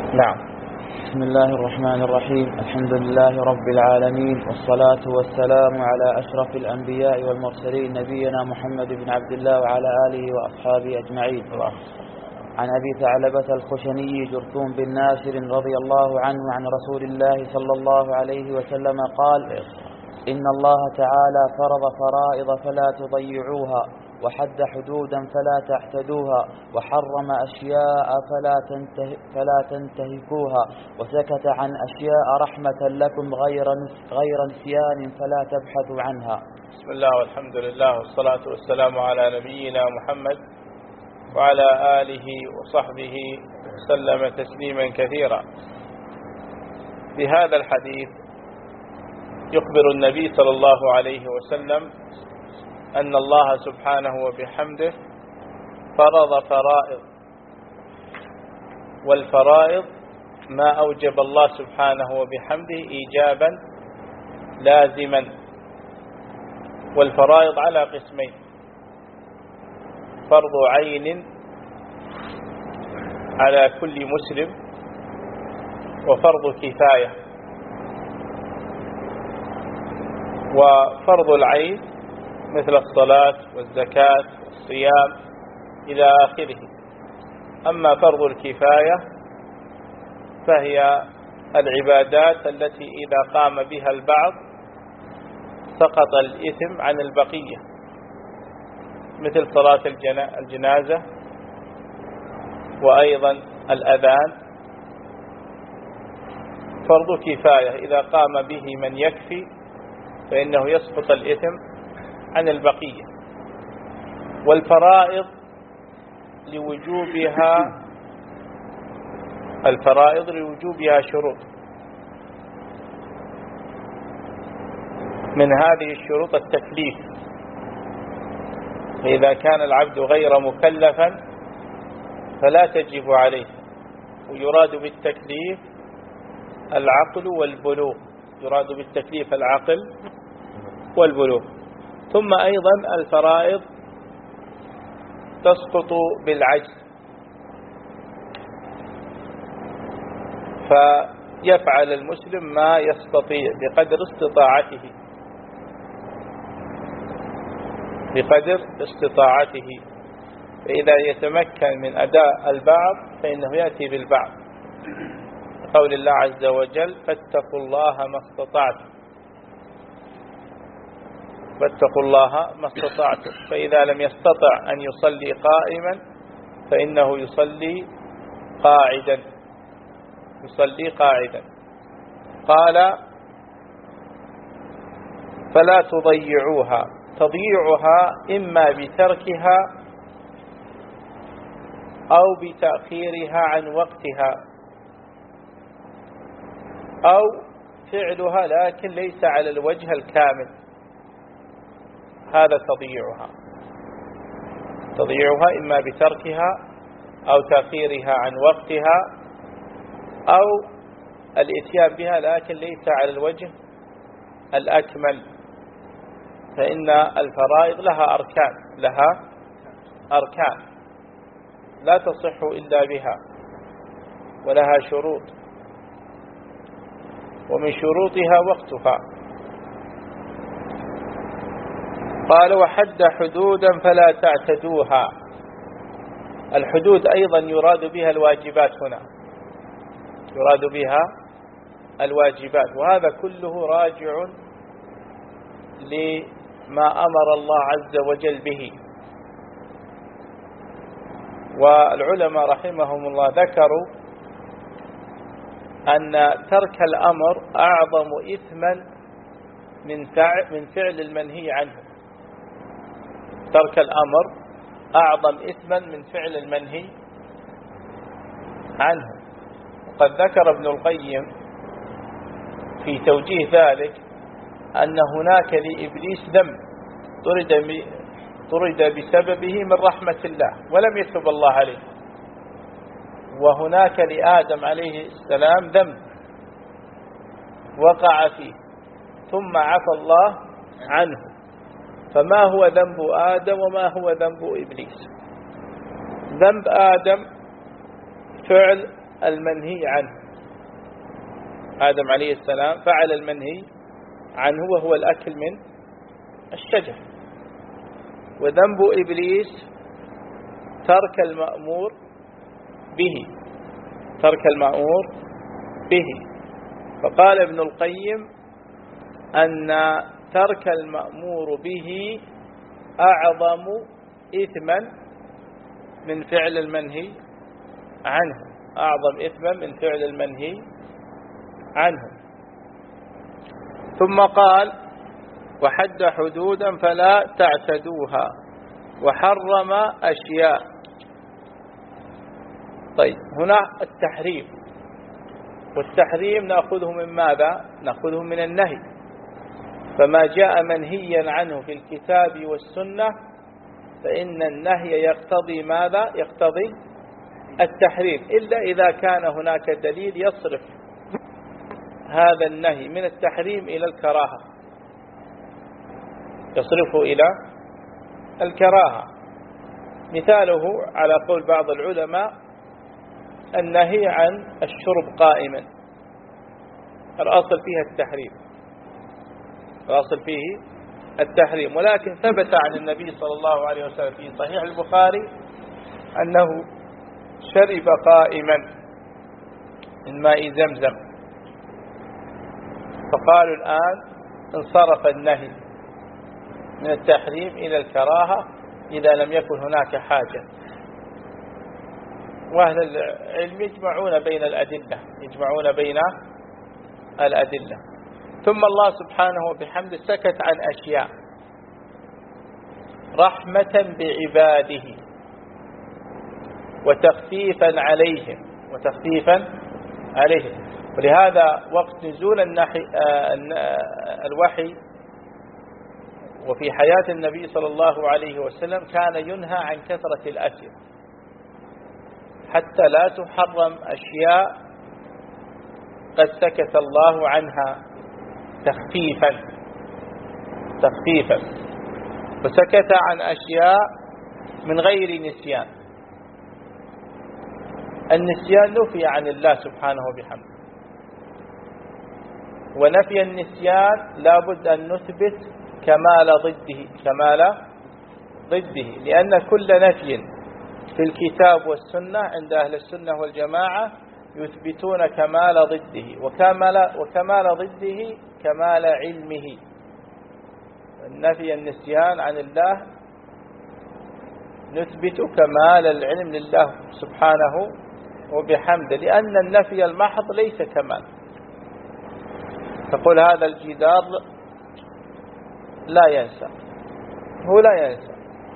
نعم. بسم الله الرحمن الرحيم. الحمد لله رب العالمين، والصلاة والسلام على أشرف الأنبياء والمرسلين، نبينا محمد بن عبد الله وعلى آله وأصحابه أجمعين. عن أبي ثعلبة الخشني جرثوم بن ناشر رضي الله عنه عن رسول الله صلى الله عليه وسلم قال: إن الله تعالى فرض فرائض فلا تضيعوها، وحد حدودا فلا تعتدوها، وحرم أشياء فلا تنتهكوها، وسكت عن أشياء رحمة لكم غير نسيان فلا تبحثوا عنها. بسم الله والحمد لله والصلاة والسلام على نبينا محمد وعلى آله وصحبه وسلم تسليما كثيرا. في هذا الحديث يخبر النبي صلى الله عليه وسلم أن الله سبحانه وبحمده فرض فرائض، والفرائض ما أوجب الله سبحانه وبحمده إيجابا لازما. والفرائض على قسمين: فرض عين على كل مسلم، وفرض كفاية. وفرض العين مثل الصلاة والزكاة والصيام إلى آخره. أما فرض الكفاية فهي العبادات التي إذا قام بها البعض سقط الإثم عن البقية، مثل صلاة الجنازة، وأيضا الأذان فرض كفاية، إذا قام به من يكفي فإنه يسقط الإثم عن البقية. والفرائض لوجوبها شروط. من هذه الشروط التكليف، فإذا كان العبد غير مكلفا فلا تجب عليه. ويراد بالتكليف العقل والبلوغ، يراد بالتكليف العقل والبلوغ. ثم أيضا الفرائض تسقط بالعجز، فيفعل المسلم ما يستطيع بقدر استطاعته، فإذا يتمكن من أداء البعض فإنه يأتي بالبعض، قول الله عز وجل: فاتقوا الله ما استطعتم. فاتقوا الله ما استطعتم. فإذا لم يستطع أن يصلي قائما فإنه يصلي قاعدا. قال: فلا تضيعوها. تضييعها إما بتركها أو بتأخيرها عن وقتها، أو فعلها لكن ليس على الوجه الكامل، هذا تضييعها إما بتركها أو تأخيرها عن وقتها أو الإتيان بها لكن ليس على الوجه الأكمل. فإن الفرائض لها أركان لا تصح إلا بها، ولها شروط، ومن شروطها وقتها. قال: وحد حدودا فلا تعتدوها. الحدود أيضا يراد بها الواجبات، هنا يراد بها الواجبات، وهذا كله راجع لما أمر الله عز وجل به. والعلماء رحمهم الله ذكروا أن ترك الأمر أعظم إثما من فعل المنهي عنه. ترك الأمر أعظم إثما من فعل المنهي عنه. وقد ذكر ابن القيم في توجيه ذلك أن هناك لإبليس ذنب طرد بسببه من رحمة الله ولم يتب الله عليه، وهناك لآدم عليه السلام ذنب وقع فيه ثم عفى الله عنه. فما هو ذنب آدم وما هو ذنب إبليس؟ ذنب آدم فعل المنهي عنه. آدم عليه السلام فعل المنهي عنه وهو الأكل من الشجر، وذنب إبليس ترك المأمور به. فقال ابن القيم أن ترك المأمور به أعظم إثما من فعل المنهي عنه. ثم قال وحد حدودا فلا تعتدوها وحرم أشياء. طيب هنا التحريم، والتحريم نأخذه من ماذا؟ نأخذه من النهي. فما جاء منهيا عنه في الكتاب والسنة فإن النهي يقتضي ماذا؟ يقتضي التحريم، إلا إذا كان هناك دليل يصرف هذا النهي من التحريم إلى الكراهة، يصرفه إلى الكراهة. مثاله على قول بعض العلماء النهي عن الشرب قائما، الأصل فيه التحريم، ولكن ثبت عن النبي صلى الله عليه وسلم في صحيح البخاري أنه شرب قائما من ماء زمزم، فقالوا الآن انصرف النهي من التحريم إلى الكراهة إذا لم يكن هناك حاجة. وأهل العلم يجمعون بين الأدلة. ثم الله سبحانه وبحمده سكت عن أشياء رحمة بعباده وتخفيفا عليهم. ولهذا وقت نزول الوحي وفي حياة النبي صلى الله عليه وسلم كان ينهى عن كثرة الأكل حتى لا تحرم أشياء قد سكت الله عنها تخفيفا، وسكت عن أشياء من غير نسيان. النسيان نفي عن الله سبحانه وبحمده، ونفي النسيان لا بد أن نثبت كمال ضده، لأن كل نفي في الكتاب والسنة عند أهل السنة والجماعة يثبتون كمال ضده، وكمال ضده كمال علمه. نفي النسيان عن الله نثبت كمال العلم لله سبحانه وبحمده، لأن النفي المحض ليس كمال. تقول هذا الجدار لا ينسى، هو لا ينسى،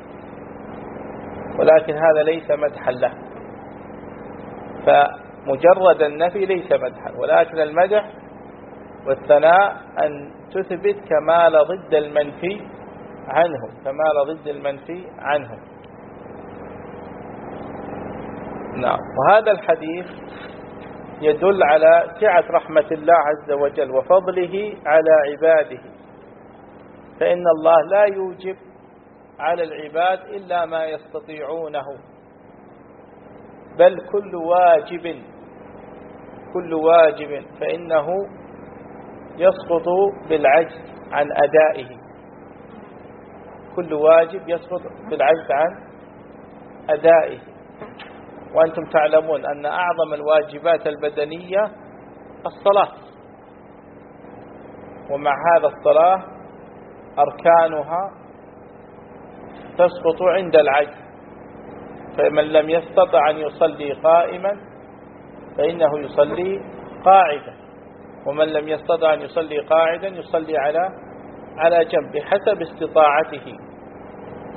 ولكن هذا ليس مدحا له، فمجرد النفي ليس مدحا، ولكن المدح والثناء أن تثبت كمال ضد المنفي عنه. نعم. وهذا الحديث يدل على سعة رحمة الله عز وجل وفضله على عباده، فإن الله لا يوجب على العباد إلا ما يستطيعونه، بل كل واجب فإنه يسقط بالعجز عن أدائه. كل واجب يسقط بالعجز عن أدائه. وأنتم تعلمون أن أعظم الواجبات البدنية الصلاة، ومع هذا الصلاة أركانها تسقط عند العجز، فمن لم يستطع أن يصلي قائما فإنه يصلي قاعدا، ومن لم يستطع أن يصلي قاعدا يصلي على جنب بحسب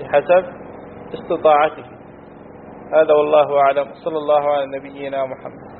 استطاعته. هذا والله أعلم. صلى الله على نبينا محمد.